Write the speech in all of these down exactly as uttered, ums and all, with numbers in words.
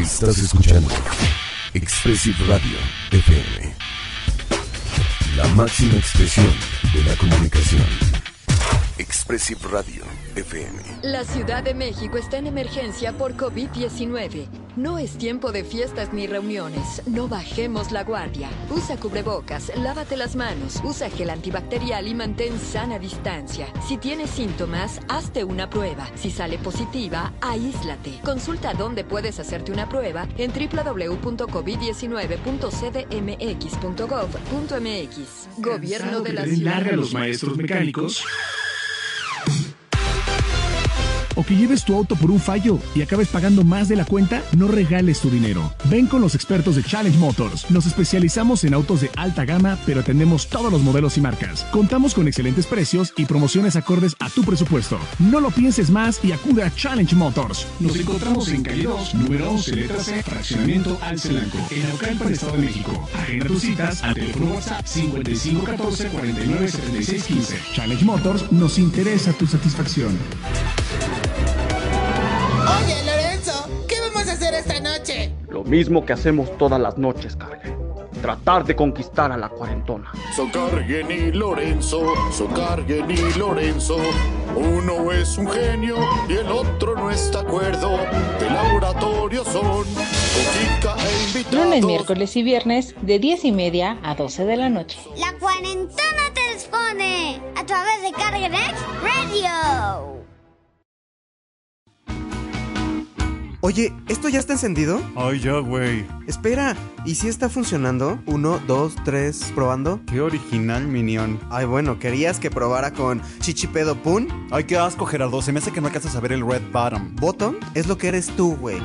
Estás escuchando Expressive Radio F M, la máxima expresión de la comunicación. Expressive Radio F M. La Ciudad de México está en emergencia por COVID diecinueve. No es tiempo de fiestas ni reuniones. No bajemos la guardia. Usa cubrebocas, lávate las manos, usa gel antibacterial y mantén sana distancia. Si tienes síntomas, hazte una prueba. Si sale positiva, aíslate. Consulta dónde puedes hacerte una prueba en doble u doble u doble u punto covid diecinueve punto c d m x punto gov punto m x. Gobierno de la Ciudad. Larga a los maestros mecánicos. O que lleves tu auto por un fallo y acabes pagando más de la cuenta, no regales tu dinero. Ven con los expertos de Challenge Motors. Nos especializamos en autos de alta gama, pero atendemos todos los modelos y marcas. Contamos con excelentes precios y promociones acordes a tu presupuesto. No lo pienses más y acude a Challenge Motors. Nos encontramos en calle dos, número once, letra C, fraccionamiento Alcelanco, en Naucalpan, Estado de México. Agenda tus citas al teléfono WhatsApp cincuenta y cinco catorce cuarenta y nueve setenta y seis quince. Challenge Motors, nos interesa tu satisfacción. Oye, Lorenzo, ¿qué vamos a hacer esta noche? Lo mismo que hacemos todas las noches, Cargen. Tratar de conquistar a la cuarentona. So Cargen y Lorenzo, so Cargen y Lorenzo. Uno es un genio y el otro no está de acuerdo. De laboratorio son Coquica e invitados. Lunes, miércoles y viernes de diez y media a doce de la noche. La cuarentena te responde a través de Cargen X Radio. Oye, ¿esto ya está encendido? Ay, ya, güey. Espera, ¿y si está funcionando? Uno, dos, tres, probando. Qué original, Minion. Ay, bueno, ¿querías que probara con Chichipedo Pun? Ay, qué asco, Gerardo. Se me hace que no alcanzas a ver el red bottom. ¿Bottom? Es lo que eres tú, güey.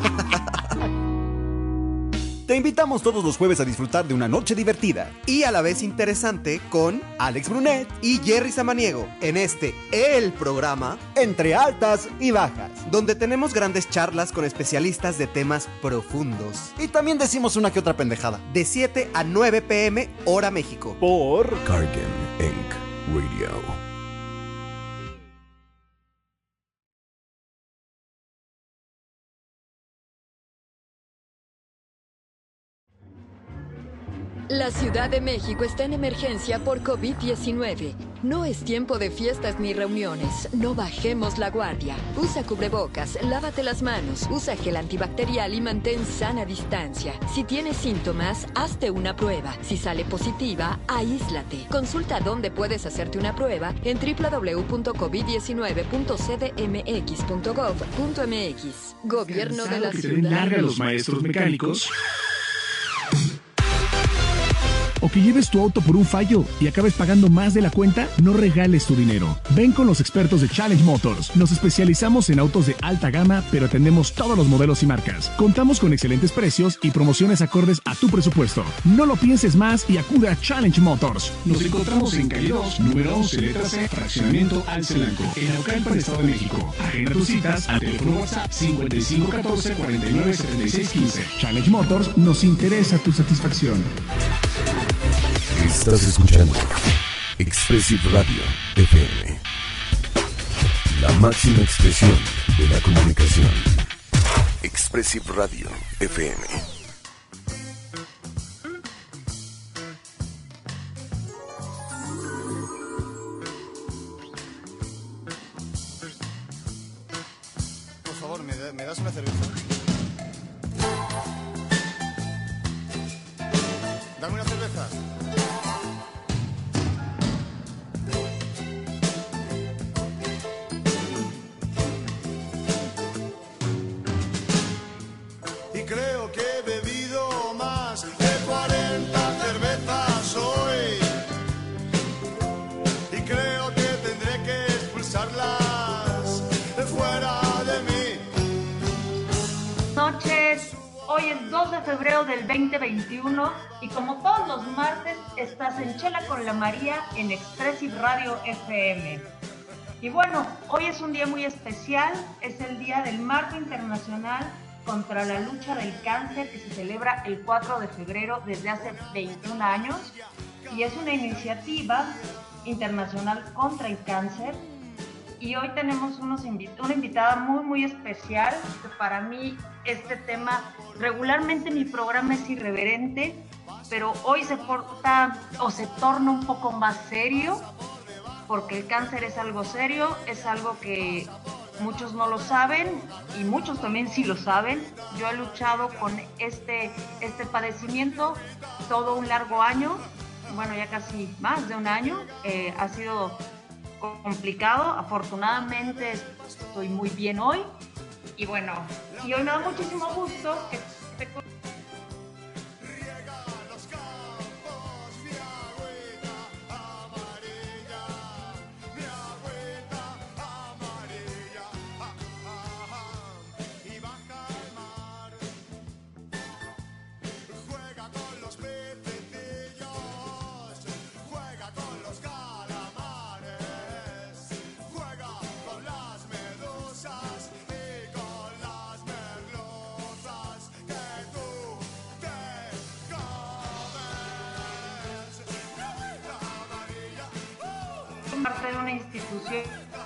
Te invitamos todos los jueves a disfrutar de una noche divertida y a la vez interesante con Alex Brunet y Jerry Samaniego en este, el programa Entre Altas y Bajas, donde tenemos grandes charlas con especialistas de temas profundos. Y también decimos una que otra pendejada. De siete a nueve pm, hora México. Por Cargen Incorporated Radio. La Ciudad de México está en emergencia por COVID diecinueve. No es tiempo de fiestas ni reuniones. No bajemos la guardia. Usa cubrebocas, lávate las manos, usa gel antibacterial y mantén sana distancia. Si tienes síntomas, hazte una prueba. Si sale positiva, aíslate. Consulta dónde puedes hacerte una prueba en doble u doble u doble u punto covid diecinueve punto c d m x punto gov punto m x. Gobierno de la que Ciudad. te den larga a los maestros mecánicos. O que lleves tu auto por un fallo y acabes pagando más de la cuenta, no regales tu dinero. Ven con los expertos de Challenge Motors. Nos especializamos en autos de alta gama, pero atendemos todos los modelos y marcas. Contamos con excelentes precios y promociones acordes a tu presupuesto. No lo pienses más y acude a Challenge Motors. Nos encontramos en calle dos, número once, letra C, fraccionamiento Alcelanco, en Naucalpan, Estado de México. Agenda tus citas al teléfono WhatsApp cincuenta y cinco catorce cuarenta y nueve setenta y seis quince. Challenge Motors, nos interesa tu satisfacción. Estás escuchando Expressive Radio F M, la máxima expresión de la comunicación. Expressive Radio F M. Por favor, ¿me, da, ¿me das una cerveza? Dame una cerveza. Y creo que he bebido más de cuarenta cervezas hoy. Y creo que tendré que expulsarlas de fuera de mí. Noches, hoy es dos de febrero del veinte veintiuno y como todos los martes estás en Chela con la María en Expressive Radio F M. Y bueno, hoy es un día muy especial, es el Día del Marco Internacional contra la lucha del cáncer que se celebra el cuatro de febrero desde hace veintiún años y es una iniciativa internacional contra el cáncer y hoy tenemos unos invi- una invitada muy muy especial, que para mí este tema, regularmente mi programa es irreverente, pero hoy se porta o se torna un poco más serio, porque el cáncer es algo serio, es algo que muchos no lo saben y muchos también sí lo saben. Yo he luchado con este, este padecimiento todo un largo año, bueno, ya casi más de un año. Eh, ha sido complicado, afortunadamente estoy muy bien hoy y bueno, y hoy me da muchísimo gusto que esté con... parte de una institución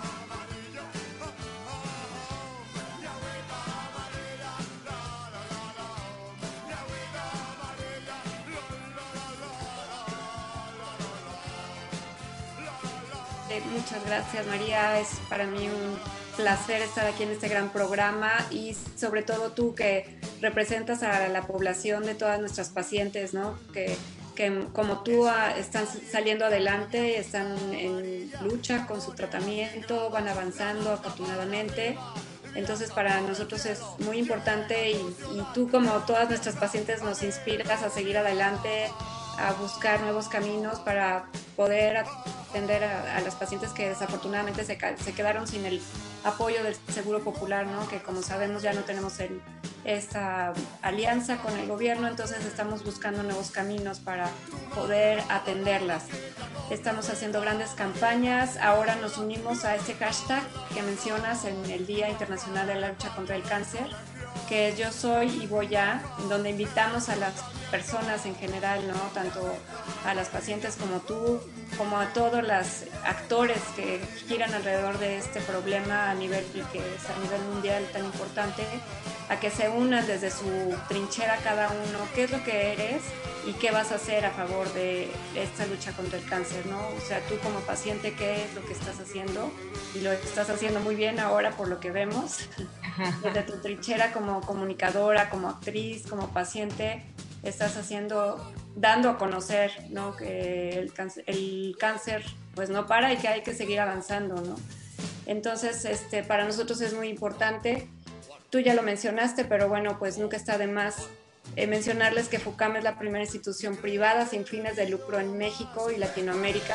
eh, muchas gracias, María, es para mí un placer estar aquí en este gran programa y sobre todo tú que representas a la población de todas nuestras pacientes, ¿no? que que como tú están saliendo adelante, están en lucha con su tratamiento, van avanzando afortunadamente. Entonces para nosotros es muy importante y, y tú como todas nuestras pacientes nos inspiras a seguir adelante, a buscar nuevos caminos para poder atender a, a las pacientes que desafortunadamente se, se quedaron sin el apoyo del Seguro Popular, ¿no? Que como sabemos ya no tenemos el, esta alianza con el gobierno, entonces estamos buscando nuevos caminos para poder atenderlas. Estamos haciendo grandes campañas, ahora nos unimos a este hashtag que mencionas en el Día Internacional de la Lucha contra el Cáncer, que es Yo Soy y Voy A, donde invitamos a las personas en general, ¿no? Tanto a las pacientes como tú, como a todos los actores que giran alrededor de este problema a nivel, que es a nivel mundial tan importante, a que se unan desde su trinchera cada uno, qué es lo que eres y qué vas a hacer a favor de esta lucha contra el cáncer, ¿no? O sea, tú como paciente, qué es lo que estás haciendo, y lo estás haciendo muy bien ahora por lo que vemos, desde tu trinchera como comunicadora, como actriz, como paciente, estás haciendo, dando a conocer, ¿no? Que el cáncer, el cáncer pues no para y que hay que seguir avanzando, ¿no? Entonces, este, para nosotros es muy importante. Tú ya lo mencionaste, pero bueno, pues nunca está de más eh, mencionarles que FUCAM es la primera institución privada sin fines de lucro en México y Latinoamérica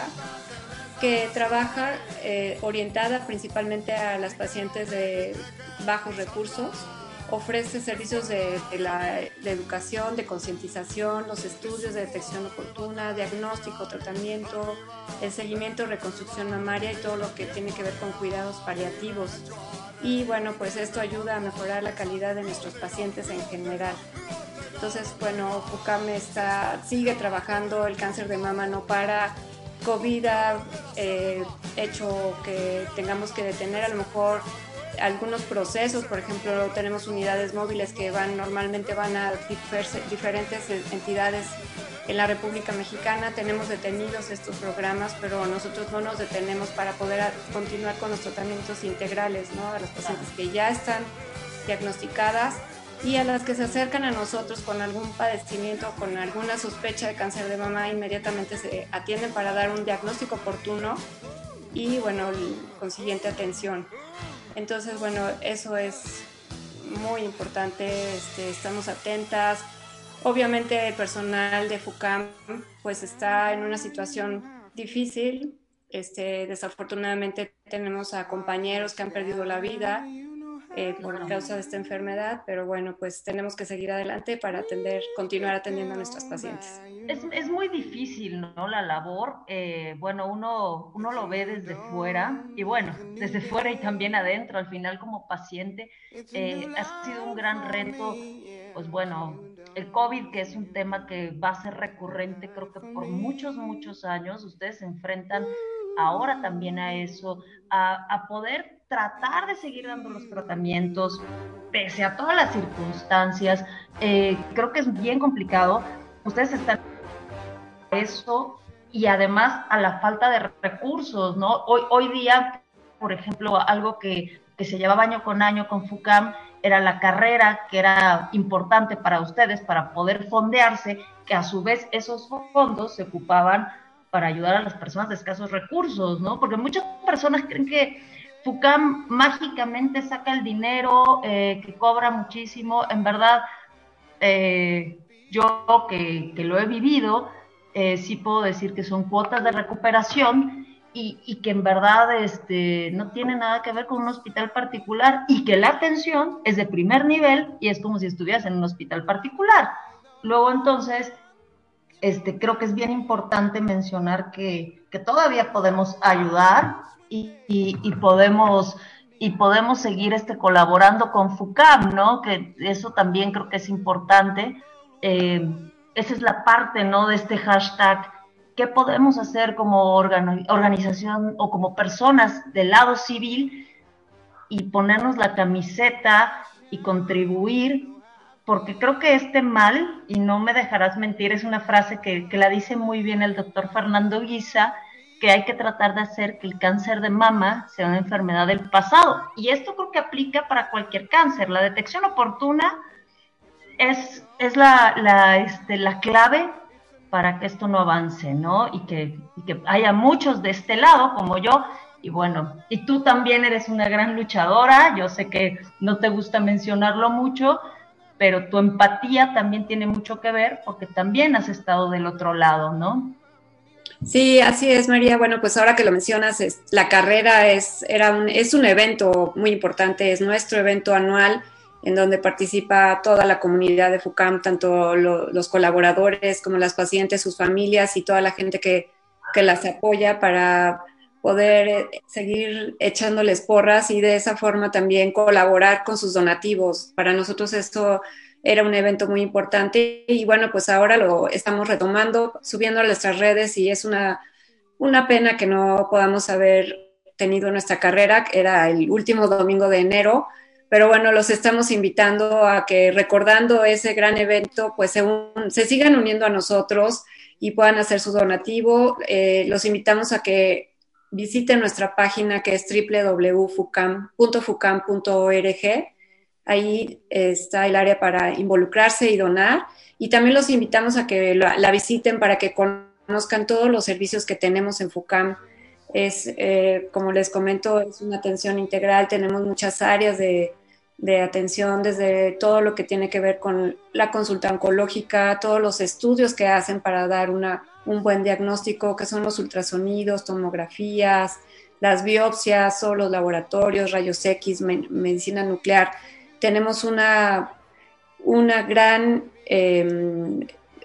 que trabaja eh, orientada principalmente a las pacientes de bajos recursos. Ofrece servicios de, de, la, de educación, de concientización, los estudios de detección oportuna, diagnóstico, tratamiento, el seguimiento, reconstrucción mamaria y todo lo que tiene que ver con cuidados paliativos. Y bueno, pues esto ayuda a mejorar la calidad de nuestros pacientes en general. Entonces, bueno, FUCAM está, sigue trabajando, el cáncer de mama no para, COVID ha eh, hecho que tengamos que detener a lo mejor algunos procesos, por ejemplo, tenemos unidades móviles que van normalmente van a diferentes entidades en la República Mexicana, tenemos detenidos estos programas, pero nosotros no nos detenemos para poder continuar con los tratamientos integrales, ¿no? A las pacientes que ya están diagnosticadas y a las que se acercan a nosotros con algún padecimiento, con alguna sospecha de cáncer de mama, inmediatamente se atienden para dar un diagnóstico oportuno y, bueno, consiguiente atención. Entonces, bueno, eso es muy importante, este, estamos atentas. Obviamente el personal de FUCAM pues está en una situación difícil. Este, desafortunadamente tenemos a compañeros que han perdido la vida eh, por causa de esta enfermedad, pero bueno, pues tenemos que seguir adelante para atender, continuar atendiendo a nuestras pacientes. Es, es muy difícil, ¿no? La labor, eh, bueno, uno, uno lo ve desde fuera, y bueno, desde fuera y también adentro, al final como paciente, eh, ha sido un gran reto, pues bueno, el COVID, que es un tema que va a ser recurrente, creo que por muchos, muchos años, ustedes se enfrentan ahora también a eso, a, a poder tratar de seguir dando los tratamientos, pese a todas las circunstancias. Eh, creo que es bien complicado. Ustedes están a eso y además a la falta de recursos, ¿no? Hoy, hoy día, por ejemplo, algo que, que se llevaba año con año con FUCAM era la carrera, que era importante para ustedes, para poder fondearse, que a su vez esos fondos se ocupaban para ayudar a las personas de escasos recursos, ¿no? Porque muchas personas creen que FUCAM mágicamente saca el dinero, eh, que cobra muchísimo. En verdad, eh, yo que, que lo he vivido, eh, sí puedo decir que son cuotas de recuperación y, y que en verdad este, no tiene nada que ver con un hospital particular y que la atención es de primer nivel y es como si estuvieras en un hospital particular. Luego entonces, este, creo que es bien importante mencionar que, que todavía podemos ayudar y, y, y podemos y podemos seguir este, colaborando con FUCAM, ¿no? Que eso también creo que es importante. Eh, esa es la parte, ¿no?, de este hashtag. ¿Qué podemos hacer como organ- organización o como personas del lado civil y ponernos la camiseta y contribuir? Porque creo que este mal, y no me dejarás mentir, es una frase que, que la dice muy bien el doctor Fernando Guisa, que hay que tratar de hacer que el cáncer de mama sea una enfermedad del pasado. Y esto creo que aplica para cualquier cáncer. La detección oportuna es, es la, la, este, la clave para que esto no avance, ¿no? Y que, y que haya muchos de este lado, como yo. Y bueno, y tú también eres una gran luchadora. Yo sé que no te gusta mencionarlo mucho, pero tu empatía también tiene mucho que ver porque también has estado del otro lado, ¿no? Sí, así es, María. Bueno, pues ahora que lo mencionas, es, la carrera es, era un, es un evento muy importante, es nuestro evento anual en donde participa toda la comunidad de FUCAM, tanto lo, los colaboradores como las pacientes, sus familias y toda la gente que, que las apoya para poder seguir echándoles porras y de esa forma también colaborar con sus donativos. Para nosotros esto era un evento muy importante y bueno, pues ahora lo estamos retomando, subiendo a nuestras redes y es una, una pena que no podamos haber tenido nuestra carrera, que era el último domingo de enero, pero bueno, los estamos invitando a que recordando ese gran evento, pues se, un, se sigan uniendo a nosotros y puedan hacer su donativo. Eh, los invitamos a que visiten nuestra página que es doble u doble u doble u punto fucam punto org. Ahí está el área para involucrarse y donar. Y también los invitamos a que la, la visiten para que conozcan todos los servicios que tenemos en FUCAM. Es, eh, como les comento, es una atención integral. Tenemos muchas áreas de, de atención, desde todo lo que tiene que ver con la consulta oncológica, todos los estudios que hacen para dar una, un buen diagnóstico, que son los ultrasonidos, tomografías, las biopsias o los laboratorios, rayos X, me, medicina nuclear. Tenemos una, una gran eh,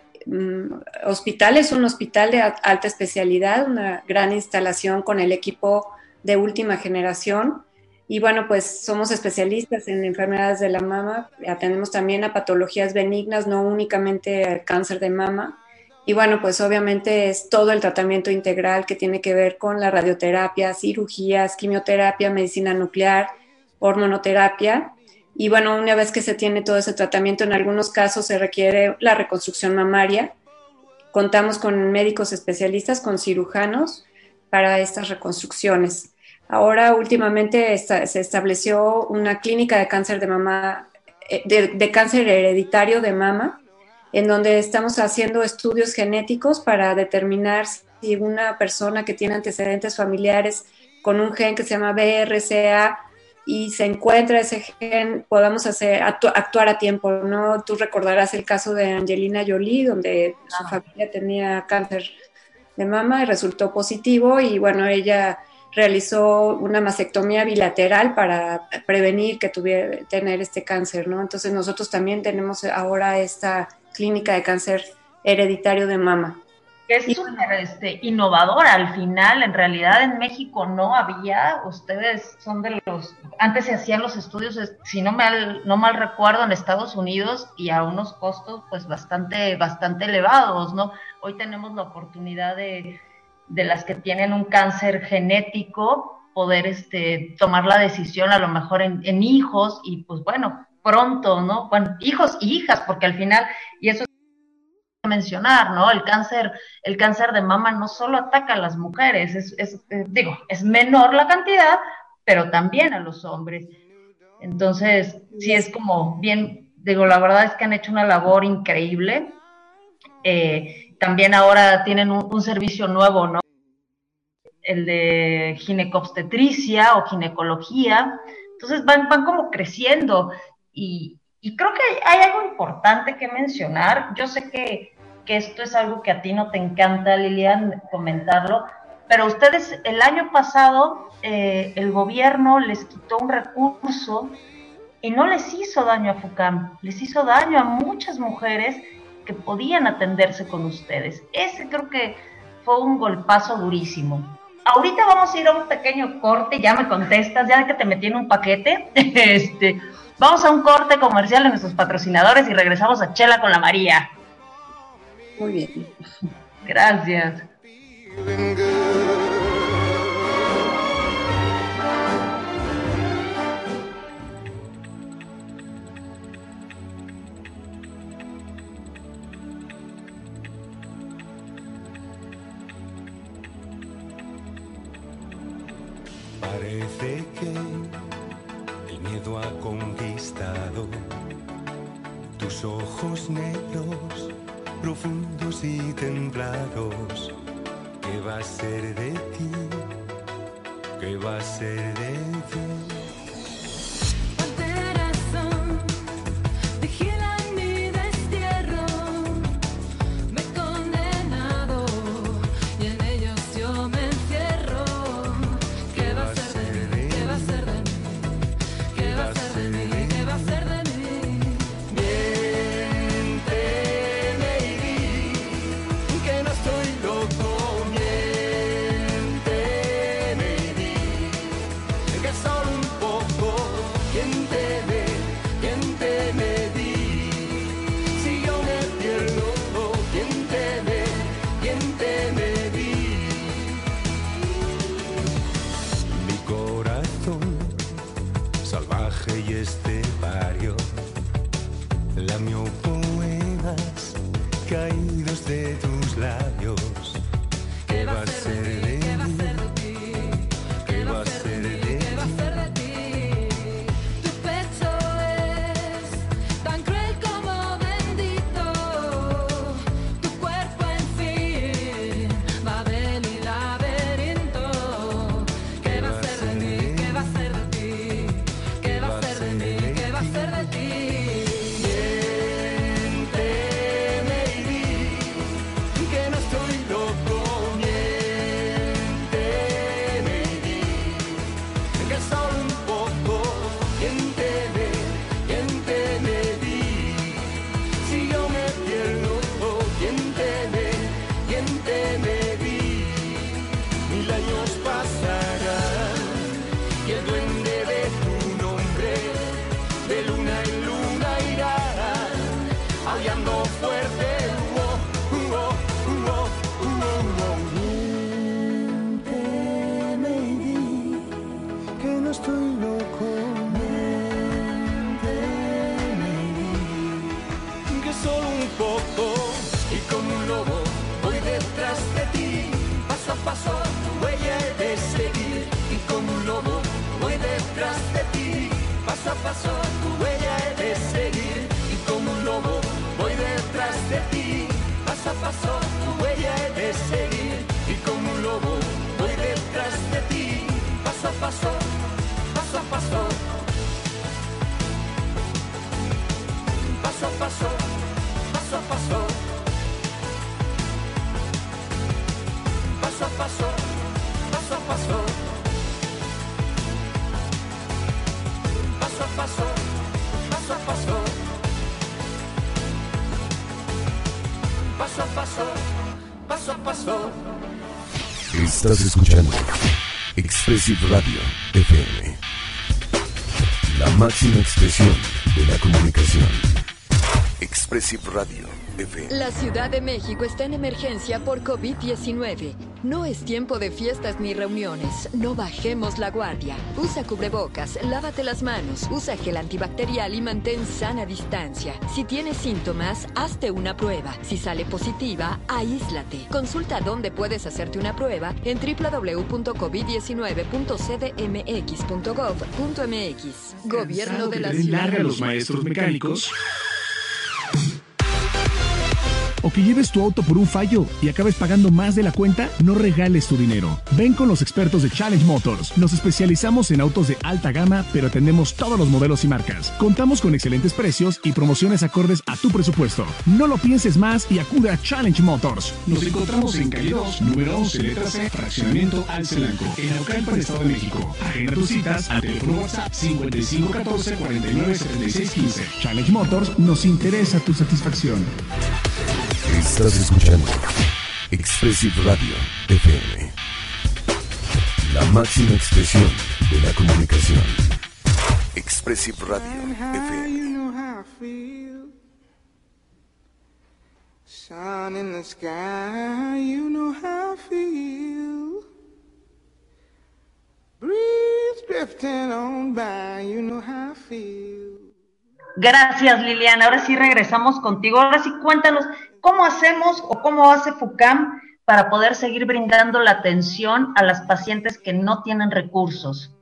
hospital, es un hospital de alta especialidad, una gran instalación con el equipo de última generación. Y bueno, pues somos especialistas en enfermedades de la mama, atendemos también a patologías benignas, no únicamente al cáncer de mama. Y bueno, pues obviamente es todo el tratamiento integral que tiene que ver con la radioterapia, cirugías, quimioterapia, medicina nuclear, hormonoterapia. Y bueno, una vez que se tiene todo ese tratamiento, en algunos casos se requiere la reconstrucción mamaria. Contamos con médicos especialistas, con cirujanos para estas reconstrucciones. Ahora, últimamente, esta, se estableció una clínica de cáncer de mama, de, de cáncer hereditario de mama, en donde estamos haciendo estudios genéticos para determinar si una persona que tiene antecedentes familiares con un gen que se llama B R C A y se encuentra ese gen, podamos hacer, actu actuar a tiempo, ¿no? Tú recordarás el caso de Angelina Jolie, donde ah. su familia tenía cáncer de mama y resultó positivo y bueno, ella realizó una mastectomía bilateral para prevenir que tuviera tener este cáncer, ¿no? Entonces nosotros también tenemos ahora esta clínica de cáncer hereditario de mama. Es súper este, innovadora al final, en realidad en México no había, ustedes son de los, antes se hacían los estudios, si no mal, no mal recuerdo, en Estados Unidos y a unos costos pues bastante, bastante elevados, ¿no? Hoy tenemos la oportunidad de, de las que tienen un cáncer genético, poder este, tomar la decisión a lo mejor en, en hijos y pues bueno, pronto, ¿no? Bueno, hijos y hijas, porque al final, y eso es mencionar, ¿no? El cáncer, el cáncer de mama no solo ataca a las mujeres, es, es eh, digo, es menor la cantidad, pero también a los hombres. Entonces, sí es como bien, digo, la verdad es que han hecho una labor increíble. Eh, también ahora tienen un, un servicio nuevo, ¿no? El de ginecobstetricia o ginecología. Entonces van, van como creciendo y, y creo que hay, hay algo importante que mencionar. Yo sé que, que esto es algo que a ti no te encanta, Lilian, comentarlo, pero ustedes el año pasado eh, el gobierno les quitó un recurso y no les hizo daño a FUCAM, les hizo daño a muchas mujeres que podían atenderse con ustedes. Ese creo que fue un golpazo durísimo. Ahorita vamos a ir a un pequeño corte, ya me contestas, ya que te metí en un paquete. Este, vamos a un corte comercial de nuestros patrocinadores y regresamos a Chela con la María. Muy bien. Gracias. Parece que el miedo ha conquistado tus ojos negros, profundos y templados. ¿Qué va a ser de ti? ¿Qué va a ser de ti? Estás escuchando Expressive Radio F M, la máxima expresión de la comunicación. Expressive Expressive Radio F M. La Ciudad de México está en emergencia por COVID diecinueve. No es tiempo de fiestas ni reuniones. No bajemos la guardia. Usa cubrebocas, lávate las manos, usa gel antibacterial y mantén sana distancia. Si tienes síntomas, hazte una prueba. Si sale positiva, aíslate. Consulta dónde puedes hacerte una prueba en doble u doble u doble u punto covid diecinueve punto c d m x punto gov punto m x. Gobierno de la Ciudad. Larga a los maestros mecánicos. O que lleves tu auto por un fallo y acabes pagando más de la cuenta, no regales tu dinero. Ven con los expertos de Challenge Motors. Nos especializamos en autos de alta gama, pero atendemos todos los modelos y marcas. Contamos con excelentes precios y promociones acordes a tu presupuesto. No lo pienses más y acude a Challenge Motors. Nos encontramos en calle dos, número once, letra C, fraccionamiento Alcelanco, en Naucalpan, Estado de México. Agenda tus citas al teléfono WhatsApp cincuenta y cinco catorce cuarenta y nueve setenta y seis quince. Challenge Motors, nos interesa tu satisfacción. Estás escuchando Expressive Radio F M, la máxima expresión de la comunicación. Expressive Radio F M. Sun in the sky, you know how I feel. Breeze drifting on by, you know how I feel. Gracias, Liliana. Ahora sí regresamos contigo. Ahora sí cuéntanos, ¿cómo hacemos o cómo hace FUCAM para poder seguir brindando la atención a las pacientes que no tienen recursos?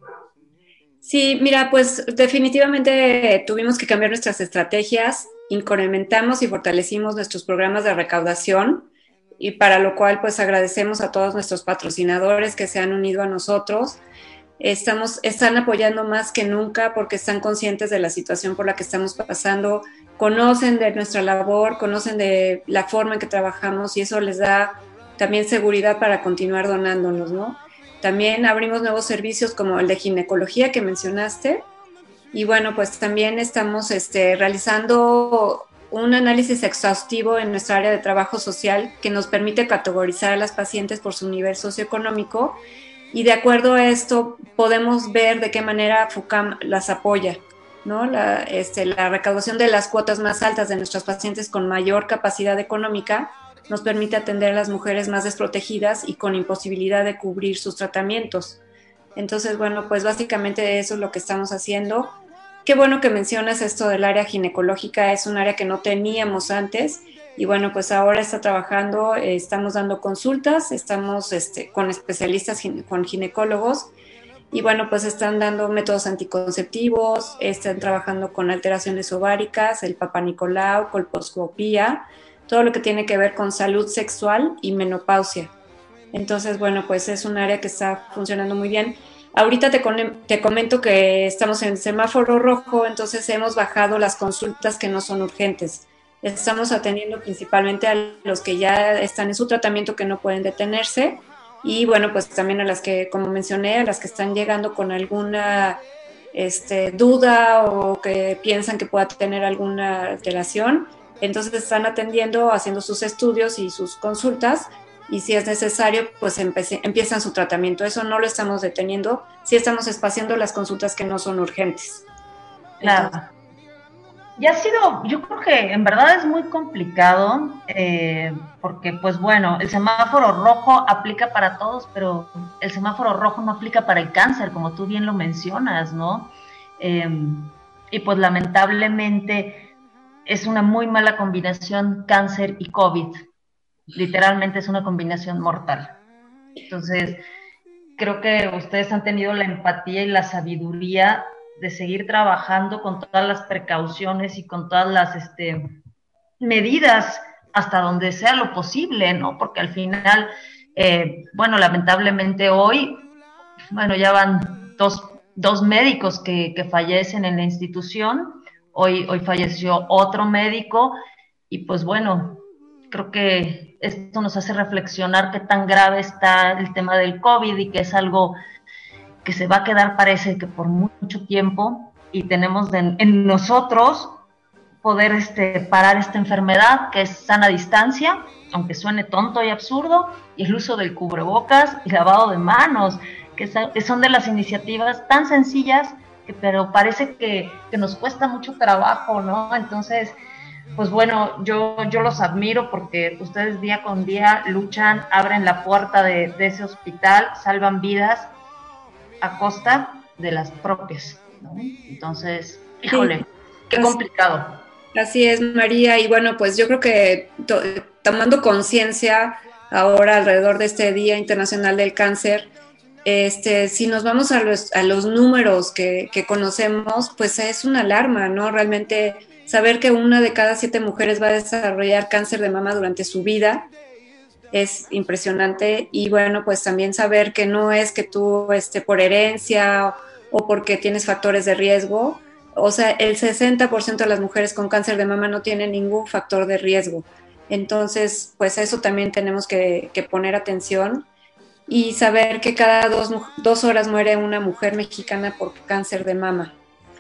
Sí, mira, pues definitivamente tuvimos que cambiar nuestras estrategias, incrementamos y fortalecimos nuestros programas de recaudación y para lo cual pues agradecemos a todos nuestros patrocinadores que se han unido a nosotros. Estamos, están apoyando más que nunca porque están conscientes de la situación por la que estamos pasando, conocen de nuestra labor, conocen de la forma en que trabajamos y eso les da también seguridad para continuar donándonos, ¿no? También abrimos nuevos servicios como el de ginecología que mencionaste y bueno, pues también estamos este, realizando un análisis exhaustivo en nuestra área de trabajo social que nos permite categorizar a las pacientes por su nivel socioeconómico. Y de acuerdo a esto podemos ver de qué manera FUCAM las apoya, ¿no? La, este, la recaudación de las cuotas más altas de nuestras pacientes con mayor capacidad económica nos permite atender a las mujeres más desprotegidas y con imposibilidad de cubrir sus tratamientos. Entonces, bueno, pues básicamente eso es lo que estamos haciendo. Qué bueno que mencionas esto del área ginecológica, es un área que no teníamos antes. Y bueno, pues ahora está trabajando, eh, estamos dando consultas, estamos este, con especialistas, gine- con ginecólogos, y bueno, pues están dando métodos anticonceptivos, están trabajando con alteraciones ováricas, el Papá Nicolau, colposcopía, todo lo que tiene que ver con salud sexual y menopausia. Entonces, bueno, pues es un área que está funcionando muy bien. Ahorita te, con- te comento que estamos en semáforo rojo, entonces hemos bajado las consultas que no son urgentes. Estamos atendiendo principalmente a los que ya están en su tratamiento que no pueden detenerse y bueno, pues también a las que, como mencioné, a las que están llegando con alguna este, duda o que piensan que pueda tener alguna alteración. Entonces están atendiendo, haciendo sus estudios y sus consultas y si es necesario, pues empe- empiezan su tratamiento. Eso no lo estamos deteniendo, sí estamos espaciando las consultas que no son urgentes. Claro. Entonces, y ha sido, yo creo que en verdad es muy complicado, eh, porque pues bueno, el semáforo rojo aplica para todos, pero el semáforo rojo no aplica para el cáncer, como tú bien lo mencionas, ¿no? Eh, y pues lamentablemente es una muy mala combinación cáncer y COVID, literalmente es una combinación mortal. Entonces, creo que ustedes han tenido la empatía y la sabiduría de seguir trabajando con todas las precauciones y con todas las este, medidas hasta donde sea lo posible, ¿no? Porque al final, eh, bueno, lamentablemente hoy, bueno, ya van dos, dos médicos que, que fallecen en la institución, hoy, hoy falleció otro médico y pues bueno, creo que esto nos hace reflexionar qué tan grave está el tema del COVID y que es algo que se va a quedar, parece que por mucho tiempo, y tenemos de, en nosotros poder este, parar esta enfermedad que es sana distancia, aunque suene tonto y absurdo, y el uso del cubrebocas y lavado de manos, que son de las iniciativas tan sencillas, que, pero parece que, que nos cuesta mucho trabajo, ¿no? Entonces, pues bueno, yo, yo los admiro porque ustedes día con día luchan, abren la puerta de, de ese hospital, salvan vidas a costa de las propias, ¿no? Entonces, híjole, sí, qué así, complicado. Así es, María, y bueno, pues yo creo que to, tomando conciencia ahora alrededor de este Día Internacional del Cáncer, este, si nos vamos a los, a los números que, que conocemos, pues es una alarma, ¿no? Realmente saber que una de cada siete mujeres va a desarrollar cáncer de mama durante su vida es impresionante. Y bueno, pues también saber que no es que tú este, por herencia o porque tienes factores de riesgo, o sea, el sesenta por ciento de las mujeres con cáncer de mama no tienen ningún factor de riesgo. Entonces, pues a eso también tenemos que, que poner atención y saber que cada dos, dos horas muere una mujer mexicana por cáncer de mama.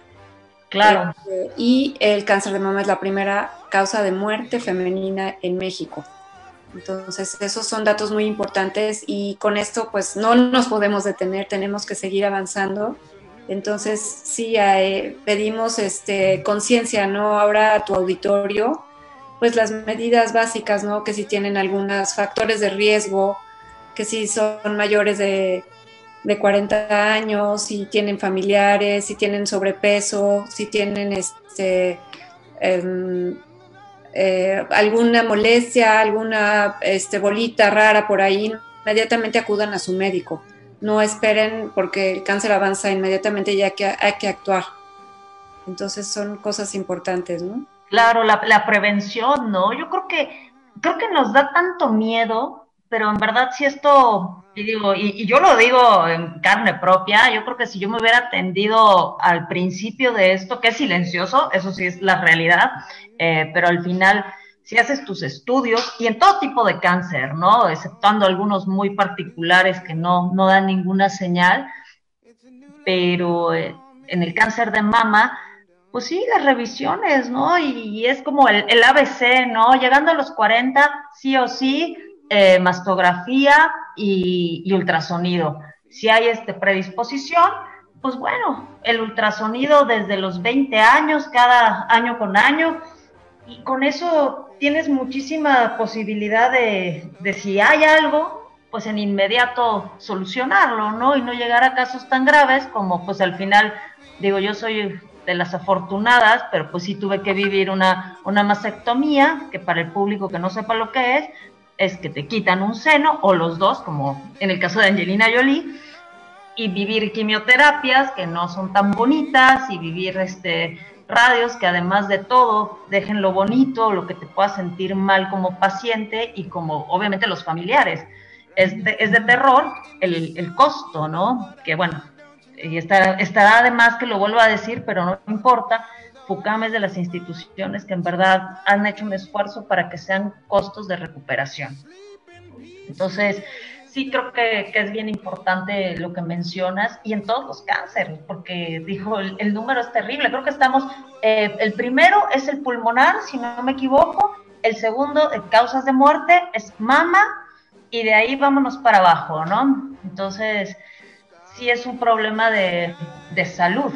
Claro. Eh, y el cáncer de mama es la primera causa de muerte femenina en México. Entonces, esos son datos muy importantes y con esto, pues, no nos podemos detener, tenemos que seguir avanzando. Entonces, sí, eh, pedimos este, conciencia, ¿no? Ahora a tu auditorio, pues las medidas básicas, ¿no? Que si tienen algunos factores de riesgo, que si son mayores de, de cuarenta años, si tienen familiares, si tienen sobrepeso, si tienen este, eh, eh, alguna molestia, alguna este, bolita rara por ahí, inmediatamente acudan a su médico. No esperen porque el cáncer avanza inmediatamente y hay que, hay que actuar. Entonces son cosas importantes, ¿no? Claro, la, la prevención, ¿no? Yo creo que, creo que nos da tanto miedo, pero en verdad si esto, y, digo, y, y yo lo digo en carne propia, yo creo que si yo me hubiera atendido al principio de esto, que es silencioso, eso sí es la realidad, eh, pero al final, si haces tus estudios, y en todo tipo de cáncer, ¿no? Exceptuando algunos muy particulares que no, no dan ninguna señal, pero eh, en el cáncer de mama, pues sí, las revisiones, ¿no? Y, y es como el, el A B C, ¿no? Llegando a los cuarenta, sí o sí, eh, mastografía y, y ultrasonido. Si hay este, predisposición, pues bueno, el ultrasonido desde los veinte años, cada año con año, y con eso tienes muchísima posibilidad de, de si hay algo, pues en inmediato solucionarlo, ¿no? Y no llegar a casos tan graves como pues al final, digo, yo soy de las afortunadas, pero pues sí tuve que vivir una, una mastectomía, que para el público que no sepa lo que es, es que te quitan un seno, o los dos, como en el caso de Angelina Jolie, y vivir quimioterapias que no son tan bonitas, y vivir este... radios que además de todo dejen lo bonito, lo que te pueda sentir mal como paciente y como obviamente los familiares. Es de, es de terror el, el costo, ¿no? Que bueno, y estará, estará además que lo vuelvo a decir, pero no importa, FUCAM es de las instituciones que en verdad han hecho un esfuerzo para que sean costos de recuperación. Entonces, sí creo que, que es bien importante lo que mencionas, y en todos los cánceres, porque dijo, el, el número es terrible. Creo que estamos, eh, el primero es el pulmonar, si no me equivoco, el segundo, eh, causas de muerte, es mama, y de ahí vámonos para abajo, ¿no? Entonces, sí es un problema de, de salud.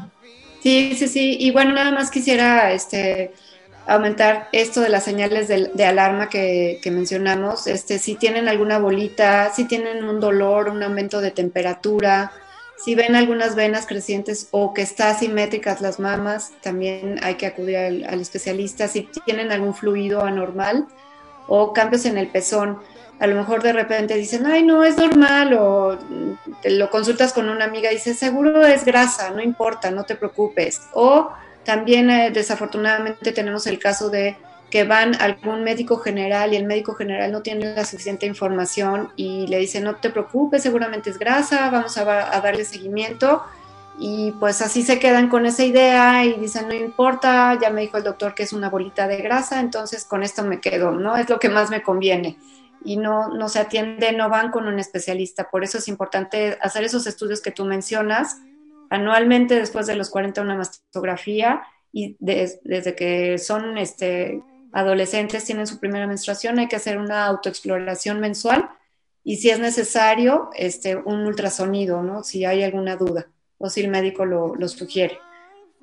Sí, sí, sí, y bueno, nada más quisiera, este... aumentar esto de las señales de, de alarma que, que mencionamos. Este, si tienen alguna bolita, si tienen un dolor, un aumento de temperatura, si ven algunas venas crecientes o que están asimétricas las mamas, también hay que acudir al, al especialista. Si tienen algún fluido anormal o cambios en el pezón, a lo mejor de repente dicen, ay, no, es normal, o te lo consultas con una amiga y dices, seguro es grasa, no importa, no te preocupes. O también eh, desafortunadamente tenemos el caso de que van a algún médico general y el médico general no tiene la suficiente información y le dice, no te preocupes, seguramente es grasa, vamos a, a darle seguimiento, y pues así se quedan con esa idea y dicen, no importa, ya me dijo el doctor que es una bolita de grasa, entonces con esto me quedo, ¿no? Es lo que más me conviene. Y no, no se atiende, no van con un especialista. Por eso es importante hacer esos estudios que tú mencionas, anualmente después de los cuarenta una mastografía, y de, desde que son este, adolescentes, tienen su primera menstruación, hay que hacer una autoexploración mensual, y si es necesario, este, un ultrasonido, ¿no? Si hay alguna duda, o si el médico lo, lo sugiere.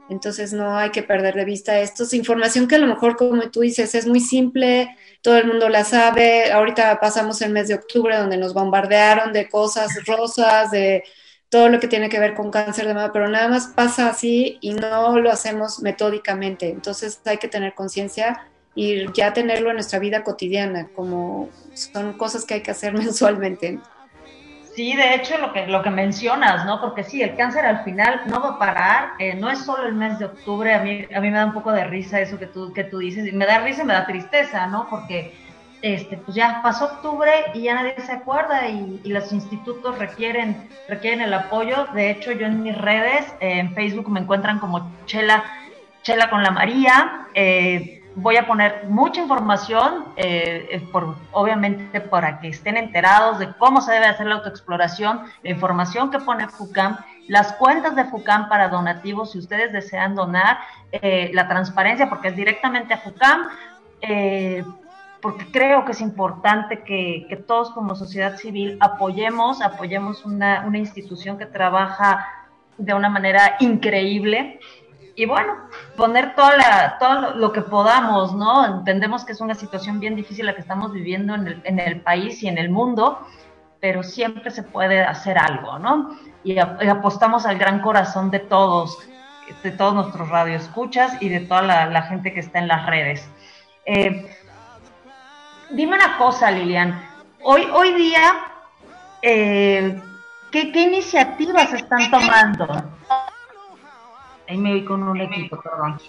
Entonces no hay que perder de vista esto. Es información que a lo mejor, como tú dices, es muy simple, todo el mundo la sabe. Ahorita pasamos el mes de octubre donde nos bombardearon de cosas rosas, de todo lo que tiene que ver con cáncer de mama, pero nada más pasa así y no lo hacemos metódicamente. Entonces hay que tener conciencia y ya tenerlo en nuestra vida cotidiana, como son cosas que hay que hacer mensualmente. Sí, de hecho, lo que, lo que mencionas, ¿no? Porque sí, el cáncer al final no va a parar, eh, no es solo el mes de octubre, a mí, a mí me da un poco de risa eso que tú, que tú dices, y me da risa y me da tristeza, ¿no? Porque este, pues ya pasó octubre y ya nadie se acuerda y, y los institutos requieren, requieren el apoyo. De hecho, yo en mis redes, eh, en Facebook me encuentran como Chela, Chela con la María, eh, voy a poner mucha información, eh, por, obviamente para que estén enterados de cómo se debe hacer la autoexploración, la información que pone FUCAM, las cuentas de FUCAM para donativos, si ustedes desean donar, eh, la transparencia, porque es directamente a FUCAM, eh, porque creo que es importante que, que todos como sociedad civil apoyemos, apoyemos una, una institución que trabaja de una manera increíble. Y bueno, poner toda la, todo lo que podamos, ¿no? Entendemos que es una situación bien difícil la que estamos viviendo en el, en el país y en el mundo, pero siempre se puede hacer algo, ¿no? Y, a, y apostamos al gran corazón de todos, de todos nuestros radioescuchas y de toda la, la gente que está en las redes. Eh, dime una cosa, Lilian, hoy, hoy día, eh, ¿qué, qué iniciativas están tomando? Ahí me voy con un equipo, perdón.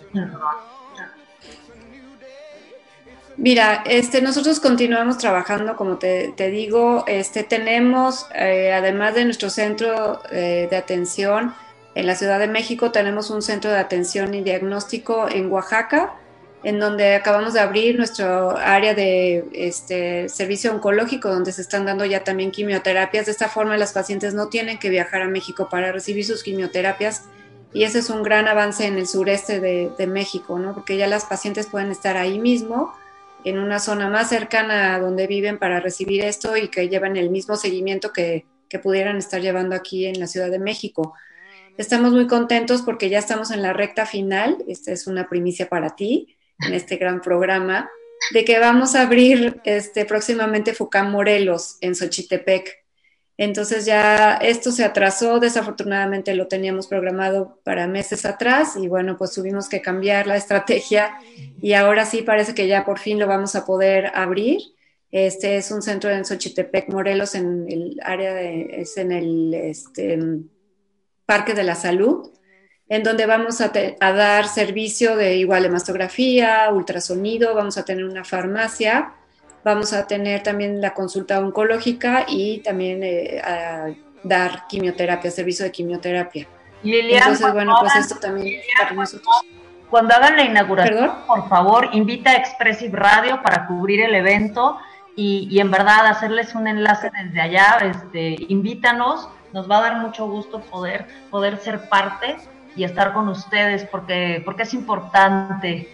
Mira, este, nosotros continuamos trabajando, como te, te digo, este, tenemos, eh, además de nuestro centro eh, de atención en la Ciudad de México, tenemos un centro de atención y diagnóstico en Oaxaca, en donde acabamos de abrir nuestro área de este, servicio oncológico, donde se están dando ya también quimioterapias. De esta forma, las pacientes no tienen que viajar a México para recibir sus quimioterapias. Y ese es un gran avance en el sureste de, de México, ¿no? Porque ya las pacientes pueden estar ahí mismo, en una zona más cercana a donde viven para recibir esto y que lleven el mismo seguimiento que, que pudieran estar llevando aquí en la Ciudad de México. Estamos muy contentos porque ya estamos en la recta final, esta es una primicia para ti, en este gran programa, de que vamos a abrir este, próximamente FUCAM Morelos en Xochitepec. Entonces ya esto se atrasó, desafortunadamente lo teníamos programado para meses atrás y bueno, pues tuvimos que cambiar la estrategia y ahora sí parece que ya por fin lo vamos a poder abrir. Este es un centro en Xochitepec, Morelos, en el área de, es en el este, Parque de la Salud, en donde vamos a, te, a dar servicio de igual de mastografía, ultrasonido, vamos a tener una farmacia. Vamos a tener también la consulta oncológica y también eh, a dar quimioterapia, servicio de quimioterapia. Lilian, entonces, bueno, pues hagan, esto también Lilian, es para nosotros. Cuando hagan la inauguración, ¿Perdón? por favor, invita a Expressive Radio para cubrir el evento y, y en verdad hacerles un enlace desde allá. Este, invítanos, nos va a dar mucho gusto poder, poder ser parte y estar con ustedes porque, porque es importante.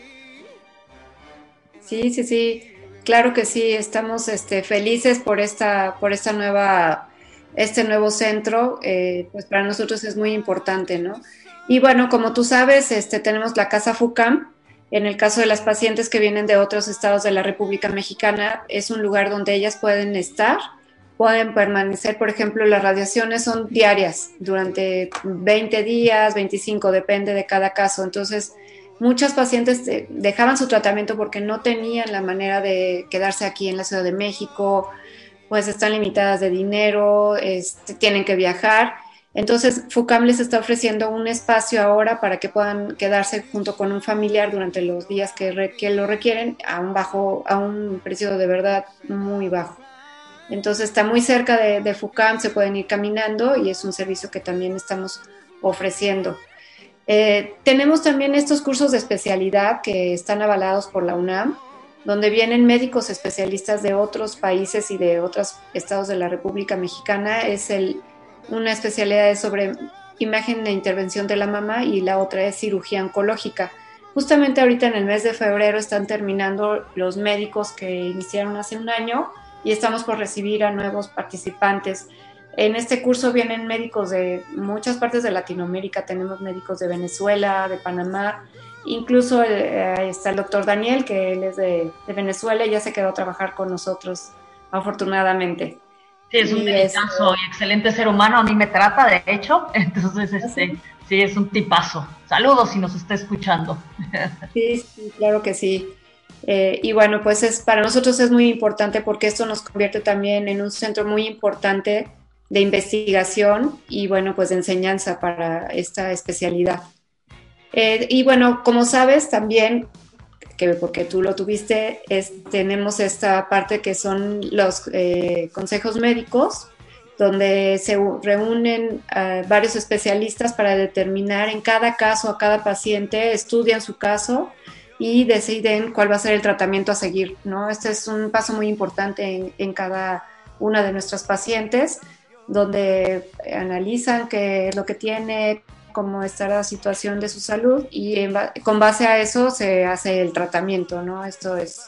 Sí, sí, sí. Claro que sí, estamos este, felices por esta, por esta nueva, este nuevo centro, eh, pues para nosotros es muy importante, ¿no? Y bueno, como tú sabes, este, tenemos la Casa FUCAM. En el caso de las pacientes que vienen de otros estados de la República Mexicana, es un lugar donde ellas pueden estar, pueden permanecer. Por ejemplo, las radiaciones son diarias, durante veinte días, veinticinco, depende de cada caso. Entonces, muchas pacientes dejaban su tratamiento porque no tenían la manera de quedarse aquí en la Ciudad de México, pues están limitadas de dinero, este, tienen que viajar. Entonces, FUCAM les está ofreciendo un espacio ahora para que puedan quedarse junto con un familiar durante los días que, re, que lo requieren a un, bajo, a un precio de verdad muy bajo. Entonces, está muy cerca de, de FUCAM, se pueden ir caminando y es un servicio que también estamos ofreciendo. Eh, tenemos también estos cursos de especialidad que están avalados por la UNAM, donde vienen médicos especialistas de otros países y de otros estados de la República Mexicana. Es el, una especialidad sobre imagen e intervención de la mama y la otra es cirugía oncológica. Justamente ahorita en el mes de febrero están terminando los médicos que iniciaron hace un año y estamos por recibir a nuevos participantes. En este curso vienen médicos de muchas partes de Latinoamérica, tenemos médicos de Venezuela, de Panamá, incluso eh, está el doctor Daniel, que él es de, de Venezuela y ya se quedó a trabajar con nosotros, afortunadamente. Sí, es un tipazo y excelente ser humano, a mí me trata, de hecho, entonces este, sí, es un tipazo. Saludos si nos está escuchando. Sí, sí, claro que sí. Eh, y bueno, pues es, para nosotros es muy importante porque esto nos convierte también en un centro muy importante de investigación y bueno, pues de enseñanza para esta especialidad. Eh, y bueno, como sabes también, que porque tú lo tuviste, es, tenemos esta parte que son los eh, consejos médicos, donde se reúnen uh, varios especialistas para determinar en cada caso a cada paciente, estudian su caso y deciden cuál va a ser el tratamiento a seguir, ¿no? Este es un paso muy importante en, en cada una de nuestras pacientes, donde analizan qué es lo que tiene, cómo está la situación de su salud y en, con base a eso se hace el tratamiento, ¿no? Esto es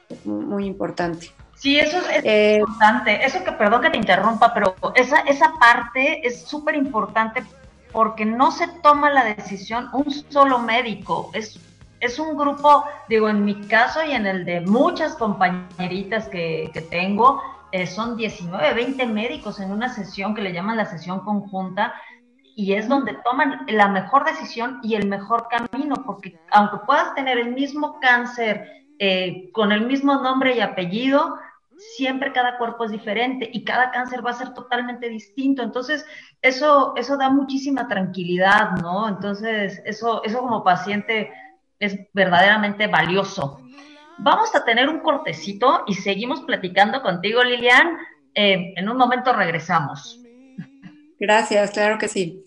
muy importante. Sí, eso es, es eh, importante. Eso que, perdón que te interrumpa, pero esa, esa parte es súper importante porque no se toma la decisión un solo médico, es, es un grupo, digo, en mi caso y en el de muchas compañeritas que, que tengo, eh, son diecinueve, veinte médicos en una sesión que le llaman la sesión conjunta, y es donde toman la mejor decisión y el mejor camino, porque aunque puedas tener el mismo cáncer eh, con el mismo nombre y apellido, siempre cada cuerpo es diferente y cada cáncer va a ser totalmente distinto. Entonces, eso, eso da muchísima tranquilidad, ¿no? Entonces, eso, eso como paciente es verdaderamente valioso. Vamos a tener un cortecito y seguimos platicando contigo, Lilian. Eh, en un momento regresamos. Gracias, claro que sí.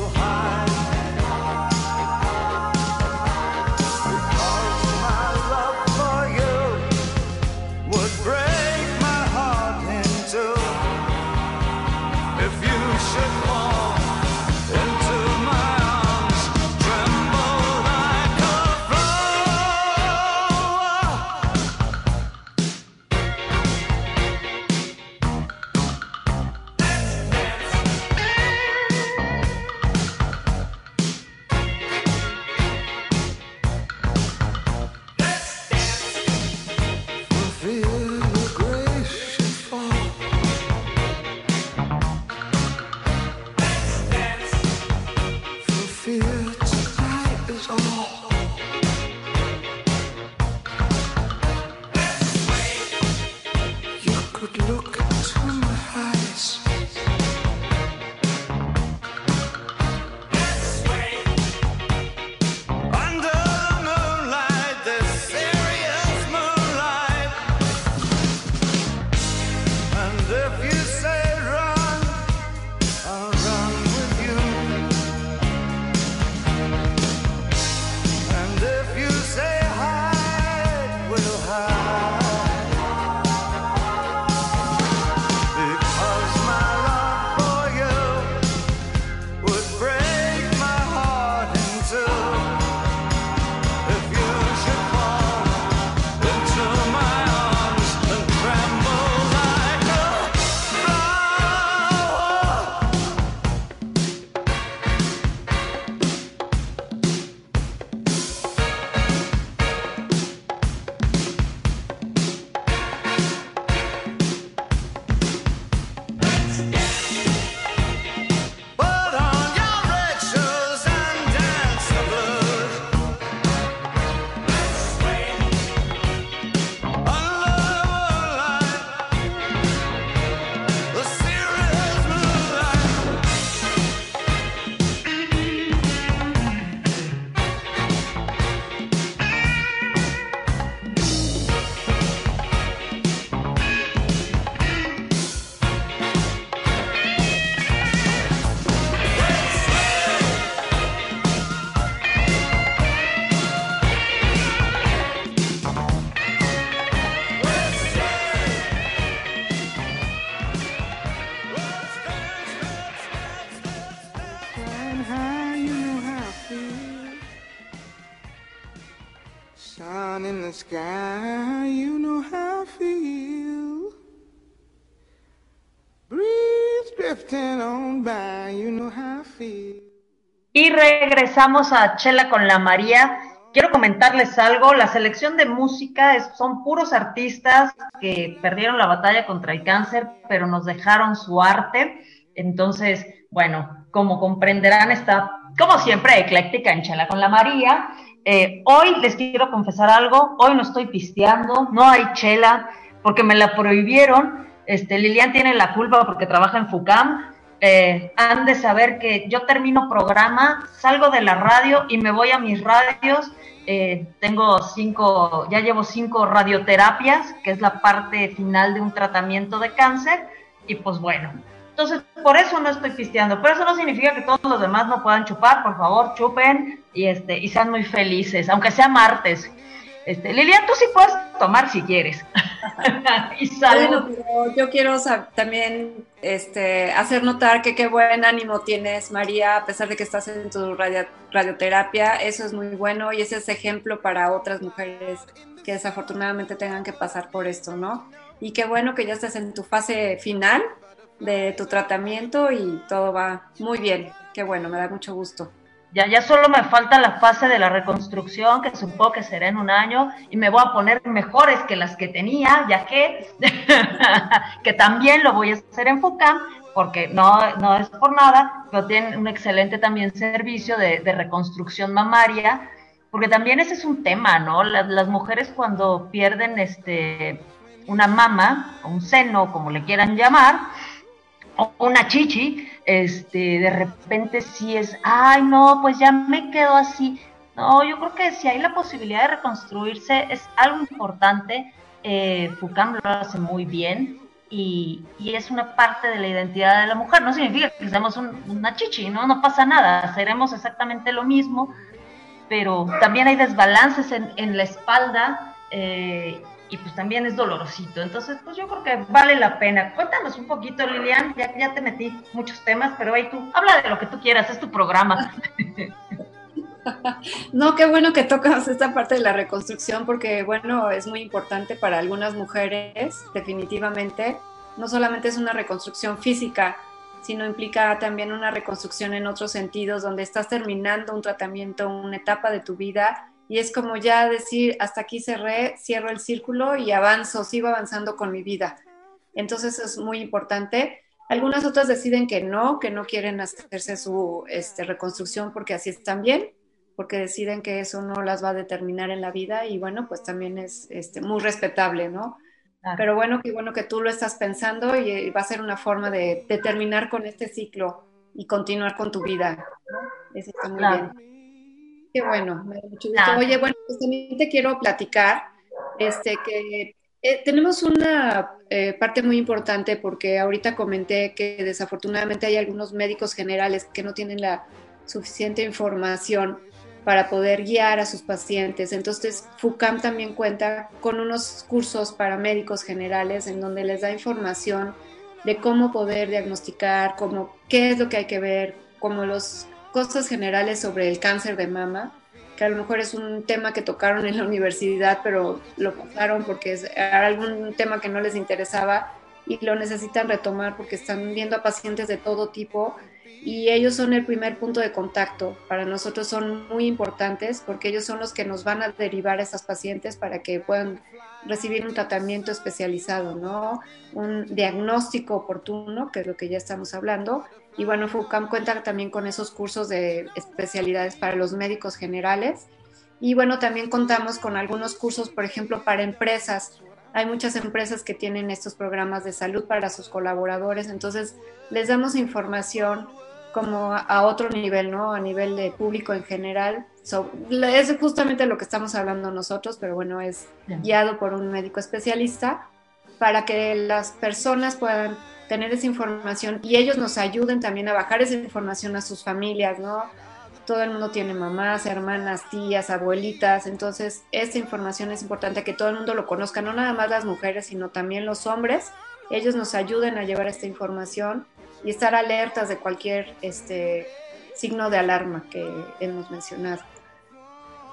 Love sky, you know how I feel. Breeze drifting on by, you know how I feel. Y regresamos a Chela con la María. Quiero comentarles algo, la selección de música es, son puros artistas que perdieron la batalla contra el cáncer, pero nos dejaron su arte. Entonces, bueno, como comprenderán, está, como siempre, ecléctica en Chela con la María. Eh, hoy les quiero confesar algo, hoy no estoy pisteando, no hay chela, porque me la prohibieron. Este, Lilian tiene la culpa porque trabaja en FUCAM. Eh, han de saber que yo termino programa, salgo de la radio y me voy a mis radios. Eh, tengo cinco, ya llevo cinco radioterapias, que es la parte final de un tratamiento de cáncer, y pues bueno, entonces por eso no estoy pisteando, pero eso no significa que todos los demás no puedan chupar. Por favor, chupen y este y sean muy felices, aunque sea martes. Este, Lilian, tú sí puedes tomar si quieres. Y salud. Bueno, pero yo quiero o sea, también este, hacer notar que qué buen ánimo tienes, María, a pesar de que estás en tu radio, radioterapia. Eso es muy bueno y ese es ejemplo para otras mujeres que desafortunadamente tengan que pasar por esto, ¿no? Y qué bueno que ya estés en tu fase final de tu tratamiento y todo va muy bien. Qué bueno, me da mucho gusto. Ya, ya solo me falta la fase de la reconstrucción, que supongo que será en un año, y me voy a poner mejores que las que tenía, ya que, que también lo voy a hacer en FUCAM, porque no, no es por nada, pero tienen un excelente también servicio de, de reconstrucción mamaria, porque también ese es un tema, ¿no? Las, las mujeres cuando pierden este, una mama, o un seno, como le quieran llamar, o una chichi, este, de repente sí es, ay no, pues ya me quedo así. No, yo creo que si hay la posibilidad de reconstruirse es algo importante. eh, FUCAM lo hace muy bien y, y es una parte de la identidad de la mujer. No significa que seamos un, una chichi, ¿no? No pasa nada, seremos exactamente lo mismo, pero también hay desbalances en, en la espalda, eh, y pues también es dolorosito. Entonces, pues yo creo que vale la pena. Cuéntanos un poquito, Lilian, ya, ya te metí muchos temas, pero ahí tú, habla de lo que tú quieras, es tu programa. No, qué bueno que tocas esta parte de la reconstrucción, porque bueno, es muy importante para algunas mujeres, definitivamente. No solamente es una reconstrucción física, sino implica también una reconstrucción en otros sentidos, donde estás terminando un tratamiento, una etapa de tu vida, y es como ya decir, hasta aquí cerré, cierro el círculo y avanzo, sigo avanzando con mi vida. Entonces es muy importante. Algunas otras deciden que no, que no quieren hacerse su este, reconstrucción porque así están bien, porque deciden que eso no las va a determinar en la vida, y bueno, pues también es este, muy respetable, ¿no? Ah. Pero bueno, qué bueno que tú lo estás pensando y va a ser una forma de, de terminar con este ciclo y continuar con tu vida, ¿no? Eso está muy claro. bien. Qué bueno, me da mucho gusto. Ah. Oye, bueno, pues también te quiero platicar este, que eh, tenemos una eh, parte muy importante, porque ahorita comenté que desafortunadamente hay algunos médicos generales que no tienen la suficiente información para poder guiar a sus pacientes. Entonces, FUCAM también cuenta con unos cursos para médicos generales en donde les da información de cómo poder diagnosticar, cómo, qué es lo que hay que ver, como los cosas generales sobre el cáncer de mama, que a lo mejor es un tema que tocaron en la universidad, pero lo pasaron porque es, era algún tema que no les interesaba y lo necesitan retomar porque están viendo a pacientes de todo tipo y ellos son el primer punto de contacto. Para nosotros son muy importantes porque ellos son los que nos van a derivar a estas pacientes para que puedan recibir un tratamiento especializado, ¿no? Un diagnóstico oportuno, que es lo que ya estamos hablando. Y bueno, FUCAM cuenta también con esos cursos de especialidades para los médicos generales. Y bueno, también contamos con algunos cursos, por ejemplo, para empresas. Hay muchas empresas que tienen estos programas de salud para sus colaboradores, entonces les damos información como a otro nivel, ¿no? A nivel de público en general. So, es justamente lo que estamos hablando nosotros, pero bueno, es Bien. guiado por un médico especialista para que las personas puedan tener esa información y ellos nos ayuden también a bajar esa información a sus familias, ¿no? Todo el mundo tiene mamás, hermanas, tías, abuelitas, entonces esta información es importante que todo el mundo lo conozca, no nada más las mujeres, sino también los hombres. Ellos nos ayuden a llevar esta información y estar alertas de cualquier este, signo de alarma que hemos mencionado.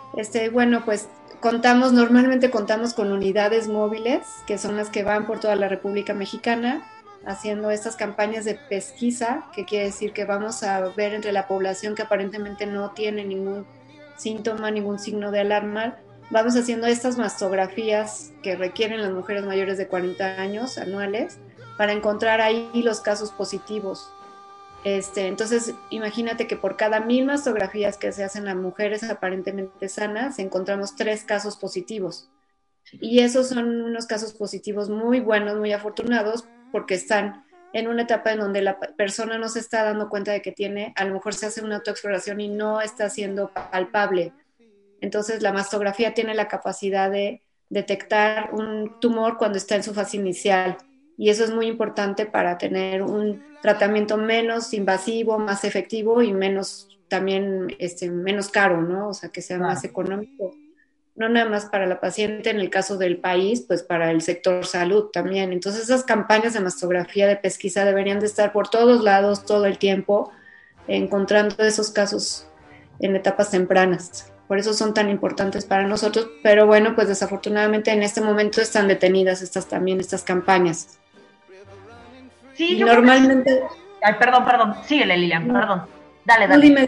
Este, bueno, pues contamos, normalmente contamos con unidades móviles, que son las que van por toda la República Mexicana, haciendo estas campañas de pesquisa, que quiere decir que vamos a ver entre la población que aparentemente no tiene ningún síntoma, ningún signo de alarma, vamos haciendo estas mastografías que requieren las mujeres mayores de cuarenta años anuales para encontrar ahí los casos positivos. Este, entonces, imagínate que por cada mil mastografías que se hacen a mujeres aparentemente sanas, encontramos tres casos positivos. Y esos son unos casos positivos muy buenos, muy afortunados, porque están en una etapa en donde la persona no se está dando cuenta de que tiene, a lo mejor se hace una autoexploración y no está siendo palpable. Entonces, la mastografía tiene la capacidad de detectar un tumor cuando está en su fase inicial. Y eso es muy importante para tener un tratamiento menos invasivo, más efectivo y menos también este, menos caro, ¿no? O sea, que sea más económico. No nada más para la paciente, en el caso del país, pues para el sector salud también. Entonces, esas campañas de mastografía, de pesquisa, deberían de estar por todos lados, todo el tiempo, encontrando esos casos en etapas tempranas. Por eso son tan importantes para nosotros. Pero bueno, pues desafortunadamente en este momento están detenidas estas también, estas campañas. Sí, y yo normalmente... Que... Ay, perdón, perdón. Síguele, Lilian, no. perdón. Dale, dale. No, dime.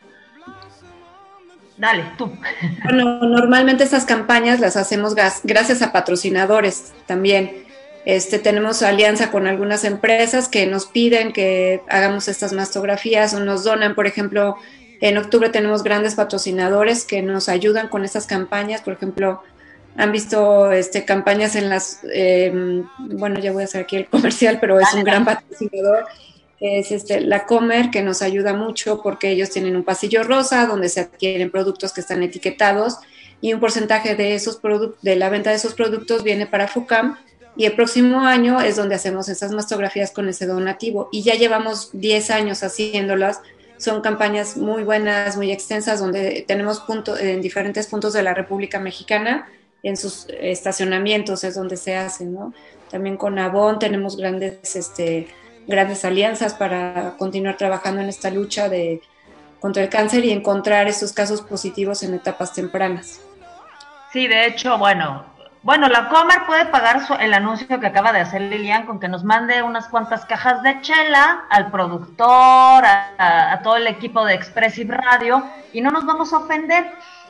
Dale, tú. Bueno, normalmente estas campañas las hacemos gracias a patrocinadores también. Este, tenemos alianza con algunas empresas que nos piden que hagamos estas mastografías o nos donan. Por ejemplo, en octubre tenemos grandes patrocinadores que nos ayudan con estas campañas. Por ejemplo, han visto este, campañas en las... Eh, bueno, ya voy a hacer aquí el comercial, pero es un gran patrocinador. Es este, la Comer, que nos ayuda mucho porque ellos tienen un pasillo rosa donde se adquieren productos que están etiquetados y un porcentaje de, esos de la venta de esos productos viene para FUCAM, y el próximo año es donde hacemos esas mastografías con ese donativo y ya llevamos diez años haciéndolas. Son campañas muy buenas, muy extensas, donde tenemos punto, en diferentes puntos de la República Mexicana, en sus estacionamientos es donde se hacen, ¿no? También con Avon tenemos grandes... Este, grandes alianzas para continuar trabajando en esta lucha de, contra el cáncer y encontrar estos casos positivos en etapas tempranas. Sí, de hecho, bueno, bueno, la Comer puede pagar su, el anuncio que acaba de hacer Lilian con que nos mande unas cuantas cajas de chela al productor, a, a, a todo el equipo de Expressive Radio, y no nos vamos a ofender.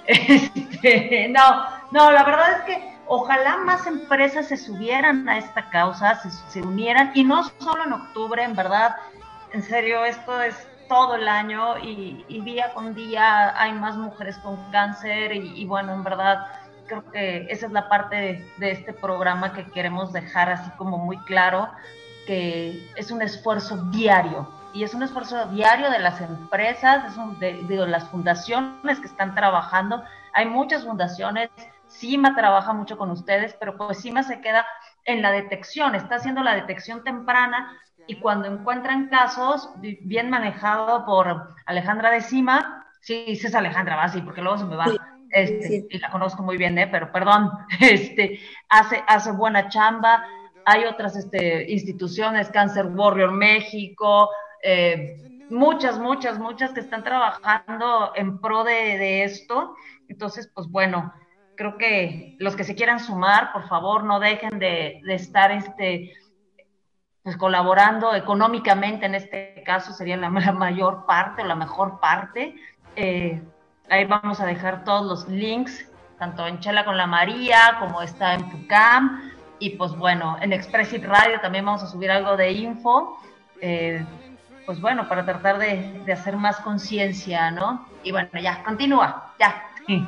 Este, no, no, la verdad es que ojalá más empresas se subieran a esta causa, se, se unieran, y no solo en octubre, en verdad, en serio, esto es todo el año y, y día con día hay más mujeres con cáncer y, y bueno, en verdad, creo que esa es la parte de, de este programa que queremos dejar así como muy claro, que es un esfuerzo diario, y es un esfuerzo diario de las empresas, es un, de, de las fundaciones que están trabajando. Hay muchas fundaciones. CIMA trabaja mucho con ustedes, pero pues CIMA se queda en la detección, está haciendo la detección temprana, y cuando encuentran casos, bien manejado por Alejandra de CIMA, sí, dices Alejandra, va, sí, porque luego se me va, sí, este, sí. Y la conozco muy bien, ¿eh? Pero perdón, este, hace, hace buena chamba. Hay otras este, instituciones, Cancer Warrior México, eh, muchas, muchas, muchas que están trabajando en pro de, de esto. Entonces, pues bueno, creo que los que se quieran sumar, por favor, no dejen de, de estar este, pues, colaborando económicamente. En este caso sería la, la mayor parte o la mejor parte. Eh, ahí vamos a dejar todos los links, tanto en Chela con la María, como está en FUCAM, y pues bueno, en Expressive Radio también vamos a subir algo de info, eh, pues bueno, para tratar de, de hacer más conciencia, ¿no? Y bueno, ya, continúa, ya.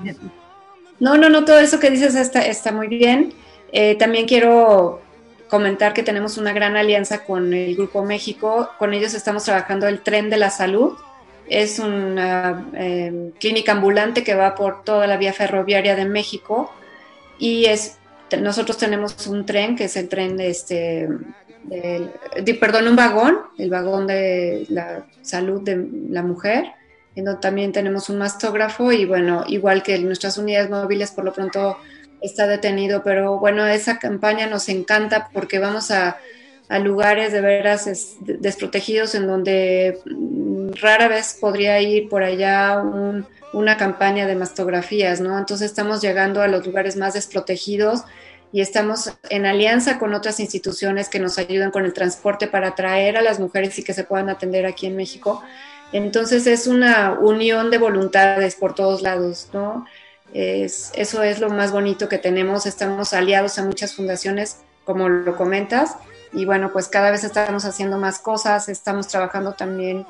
No, no, no, todo eso que dices está, está muy bien. Eh, también quiero comentar que tenemos una gran alianza con el Grupo México. Con ellos estamos trabajando el Tren de la Salud. Es una eh, clínica ambulante que va por toda la vía ferroviaria de México, y es, nosotros tenemos un tren que es el tren de este, de, de, perdón, un vagón, el vagón de la salud de la mujer, en donde también tenemos un mastógrafo, y bueno, igual que nuestras unidades móviles, por lo pronto está detenido, pero bueno, esa campaña nos encanta porque vamos a, a lugares de veras es, desprotegidos en donde rara vez podría ir por allá un, una campaña de mastografías, ¿no? Entonces estamos llegando a los lugares más desprotegidos y estamos en alianza con otras instituciones que nos ayudan con el transporte para atraer a las mujeres y que se puedan atender aquí en México. Entonces es una unión de voluntades por todos lados, ¿no? Es, eso es lo más bonito que tenemos. Estamos aliados a muchas fundaciones, como lo comentas, y bueno, pues cada vez estamos haciendo más cosas, estamos trabajando también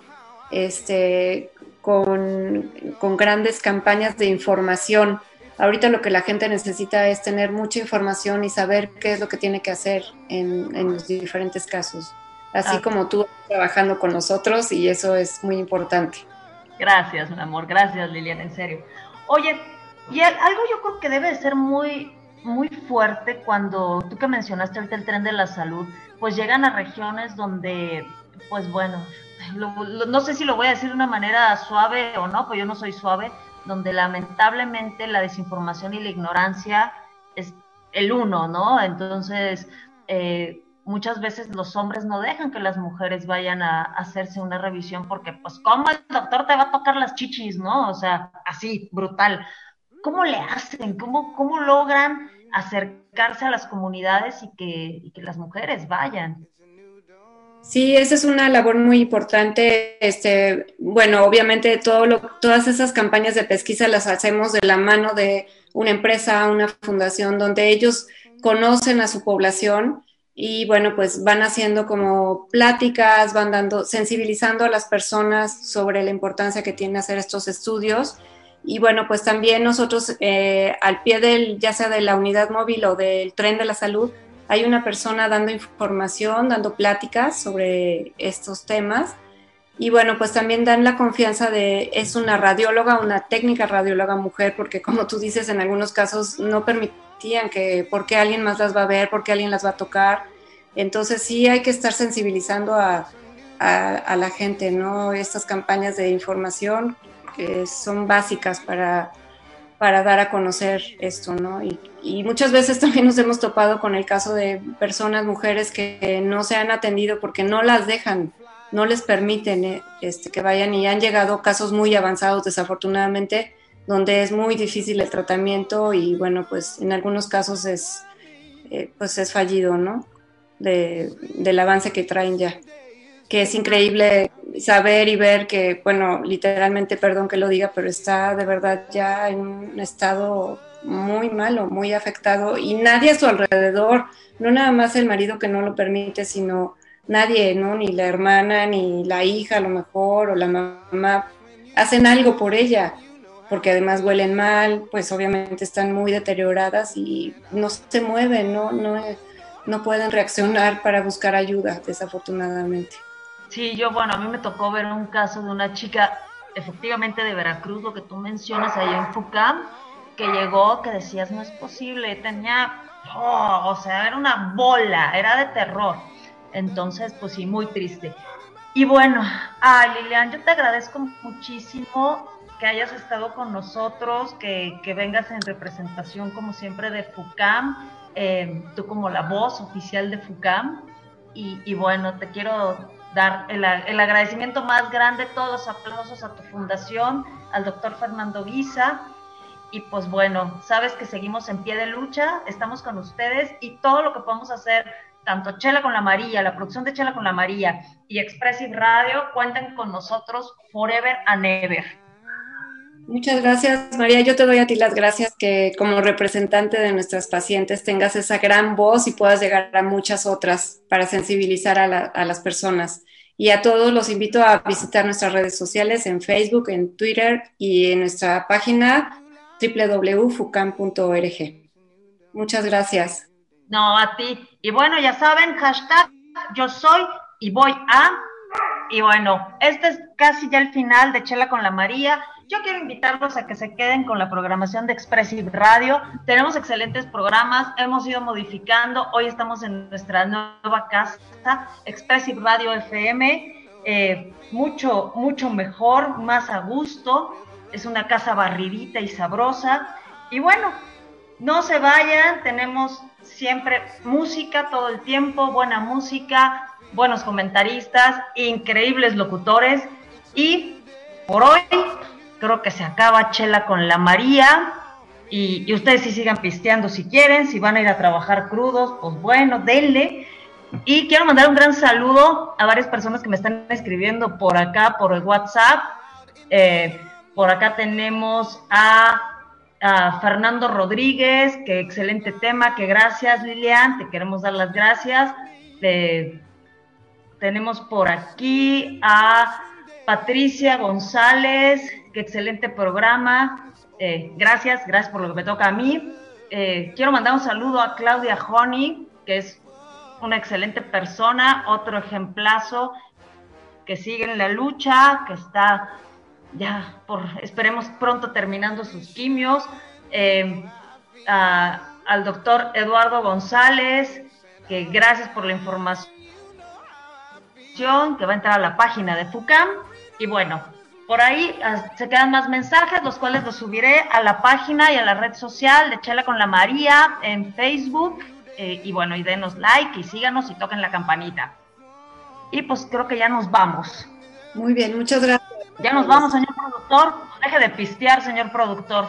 este, con, con grandes campañas de información. Ahorita lo que la gente necesita es tener mucha información y saber qué es lo que tiene que hacer en, en los diferentes casos, así ah. como tú trabajando con nosotros, y eso es muy importante. Gracias, mi amor, gracias, Liliana, en serio. Oye, y algo yo creo que debe de ser muy, muy fuerte cuando tú que mencionaste ahorita el tren de la salud, pues llegan a regiones donde, pues bueno, lo, lo, no sé si lo voy a decir de una manera suave o no, pues yo no soy suave, donde lamentablemente la desinformación y la ignorancia es el uno, ¿no? Entonces, eh, muchas veces los hombres no dejan que las mujeres vayan a, a hacerse una revisión porque, pues, ¿cómo el doctor te va a tocar las chichis, no? O sea, así, brutal. ¿Cómo le hacen? ¿Cómo, cómo logran acercarse a las comunidades y que, y que las mujeres vayan? Sí, esa es una labor muy importante. Este, bueno, obviamente todo lo, todas esas campañas de pesquisa las hacemos de la mano de una empresa, una fundación, donde ellos conocen a su población y bueno, pues van haciendo como pláticas, van dando, sensibilizando a las personas sobre la importancia que tiene hacer estos estudios. Y bueno, pues también nosotros eh, al pie del, ya sea de la unidad móvil o del tren de la salud, hay una persona dando información, dando pláticas sobre estos temas. Y bueno, pues también dan la confianza de, es una radióloga, una técnica radióloga mujer, porque como tú dices, en algunos casos no permitían que, ¿por qué alguien más las va a ver? ¿Por qué alguien las va a tocar? Entonces sí hay que estar sensibilizando a, a, a la gente, ¿no? Estas campañas de información que son básicas para, para dar a conocer esto, ¿no? Y, y muchas veces también nos hemos topado con el caso de personas, mujeres que no se han atendido porque no las dejan, no les permiten eh, este, que vayan, y han llegado casos muy avanzados, desafortunadamente, donde es muy difícil el tratamiento y bueno, pues en algunos casos es, eh, pues es fallido, ¿no? De, del avance que traen ya. Que es increíble saber y ver que, bueno, literalmente, perdón que lo diga, pero está de verdad ya en un estado muy malo, muy afectado, y nadie a su alrededor, no nada más el marido que no lo permite, sino nadie, ¿no? Ni la hermana, ni la hija a lo mejor, o la mamá, hacen algo por ella, porque además huelen mal, pues obviamente están muy deterioradas y no se mueven, ¿no? No, no pueden reaccionar para buscar ayuda, desafortunadamente. Sí, yo, bueno, a mí me tocó ver un caso de una chica, efectivamente de Veracruz, lo que tú mencionas, ahí en FUCAM, que llegó, que decías, no es posible, tenía, oh, o sea, era una bola, era de terror. Entonces, pues sí, muy triste. Y bueno, ay, Lilian, yo te agradezco muchísimo que hayas estado con nosotros, que, que vengas en representación, como siempre, de FUCAM, eh, tú como la voz oficial de FUCAM, y, y bueno, te quiero dar el, el agradecimiento más grande, todos los aplausos a tu fundación, al doctor Fernando Guisa, y pues bueno, sabes que seguimos en pie de lucha, estamos con ustedes, y todo lo que podemos hacer, tanto Chela con la María, la producción de Chela con la María y Expressive Radio, cuenten con nosotros forever and ever. Muchas gracias, María. Yo te doy a ti las gracias que como representante de nuestras pacientes tengas esa gran voz y puedas llegar a muchas otras para sensibilizar a, la, a las personas. Y a todos los invito a visitar nuestras redes sociales en Facebook, en Twitter y en nuestra página doble u doble u doble u punto fucam punto org. Muchas gracias. No, a ti. Y bueno, ya saben, hashtag yo soy y voy a... Y bueno, este es casi ya el final de Chela con la María. Yo quiero invitarlos a que se queden con la programación de Expressive Radio. Tenemos excelentes programas, hemos ido modificando. Hoy estamos en nuestra nueva casa, Expressive Radio F M. Eh, mucho, mucho mejor, más a gusto. Es una casa barridita y sabrosa. Y bueno, no se vayan, tenemos siempre música todo el tiempo, buena música, buenos comentaristas, increíbles locutores. Y por hoy creo que se acaba Chela con la María. Y, y ustedes sí sigan pisteando si quieren, si van a ir a trabajar crudos, pues bueno, denle. Y quiero mandar un gran saludo a varias personas que me están escribiendo por acá, por el WhatsApp. Eh, por acá tenemos a, a Fernando Rodríguez, que excelente tema, que gracias Lilian, te queremos dar las gracias. Eh, tenemos por aquí a Patricia González, que excelente programa. Eh, gracias, gracias por lo que me toca a mí. Eh, quiero mandar un saludo a Claudia Honey, que es una excelente persona, otro ejemplazo que sigue en la lucha, que está ya, por esperemos pronto terminando sus quimios. Eh, a, al doctor Eduardo González, que gracias por la información, que va a entrar a la página de FUCAM. Y bueno, por ahí uh, se quedan más mensajes, los cuales los subiré a la página y a la red social de Chela con la María en Facebook. Eh, y bueno, y denos like y síganos y toquen la campanita. Y pues creo que ya nos vamos. Muy bien, muchas gracias. Ya nos vamos, señor productor. Deje de pistear, señor productor.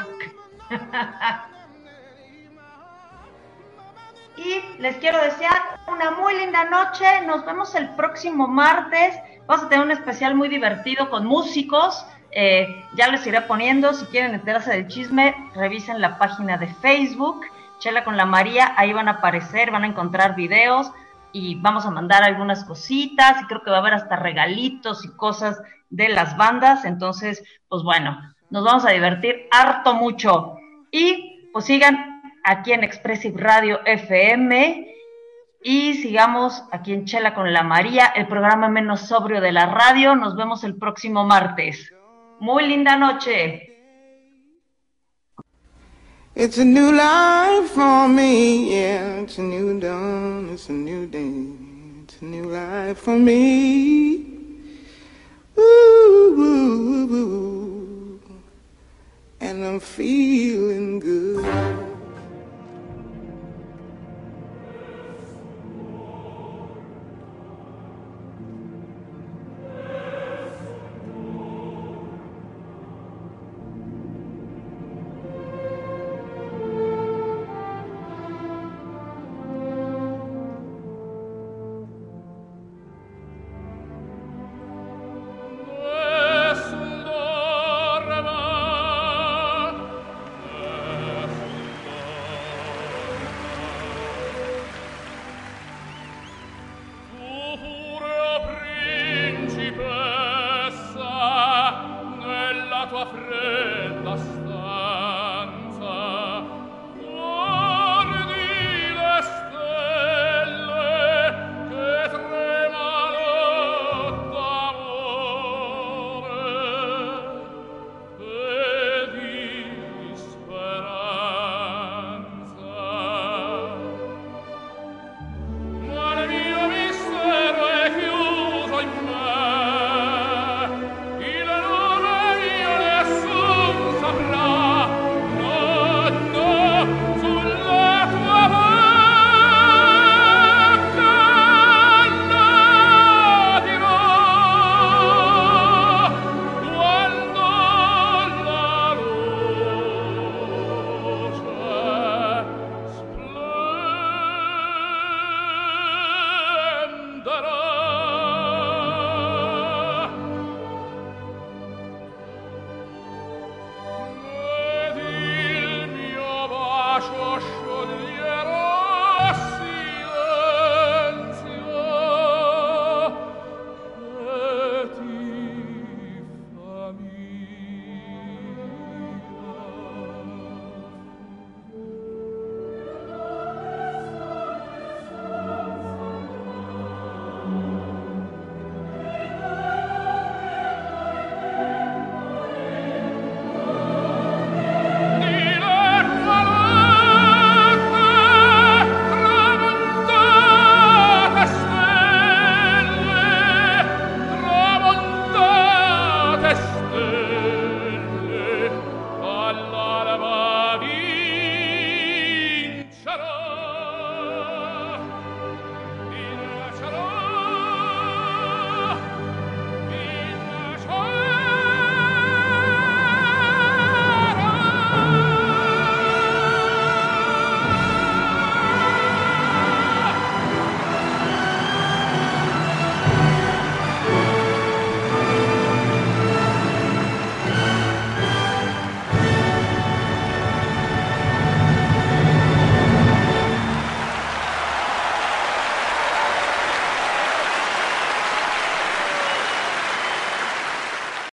Y les quiero desear una muy linda noche. Nos vemos el próximo martes. Vamos a tener un especial muy divertido con músicos. Eh, ya les iré poniendo. Si quieren enterarse del chisme, revisen la página de Facebook, Chela con la María. Ahí van a aparecer, van a encontrar videos y vamos a mandar algunas cositas. Y creo que va a haber hasta regalitos y cosas de las bandas. Entonces, pues bueno, nos vamos a divertir harto mucho. Y pues sigan aquí en Expressive Radio F M. Y sigamos aquí en Chela con la María, el programa menos sobrio de la radio. Nos vemos el próximo martes. Muy linda noche. It's a new life for me, yeah. It's a new dawn, it's a new day. It's a new life for me. Ooh, ooh, ooh, ooh. And I'm feeling good.